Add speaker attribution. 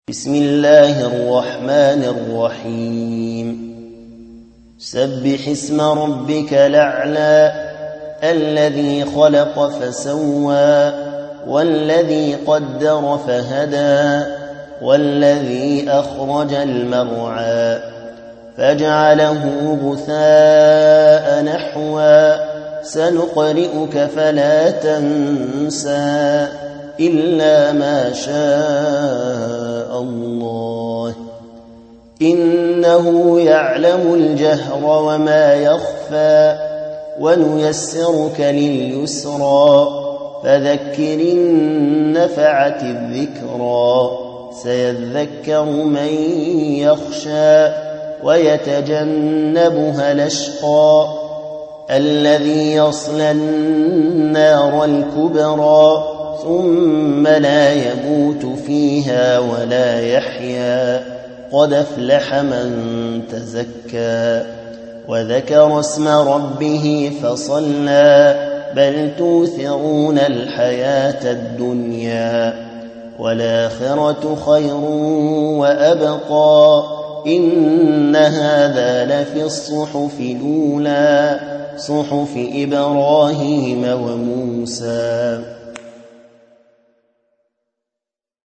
Speaker 1: بسم الله الرحمن الرحيم سبح اسم ربك الأعلى الذي خلق فسوى والذي قدر فهدى والذي أخرج المرعى فجعله غثاء نحوا سنقرئك فلا تنسى إلا ما شاء الله إنه يعلم الجهر وما يخفى ونيسرك لليسرى فذكر إن نفعت الذكرى سيذكر من يخشى ويتجنبها الأشقى الذي يصلى النار الكبرى ثم لا يموت فيها ولا يحيا قد أفلح من تزكى وذكر اسم ربه فصلى بل توثرون الحياة الدنيا والآخرة خير وأبقى إن هذا لفي الصحف الأولى صحف إبراهيم وموسى.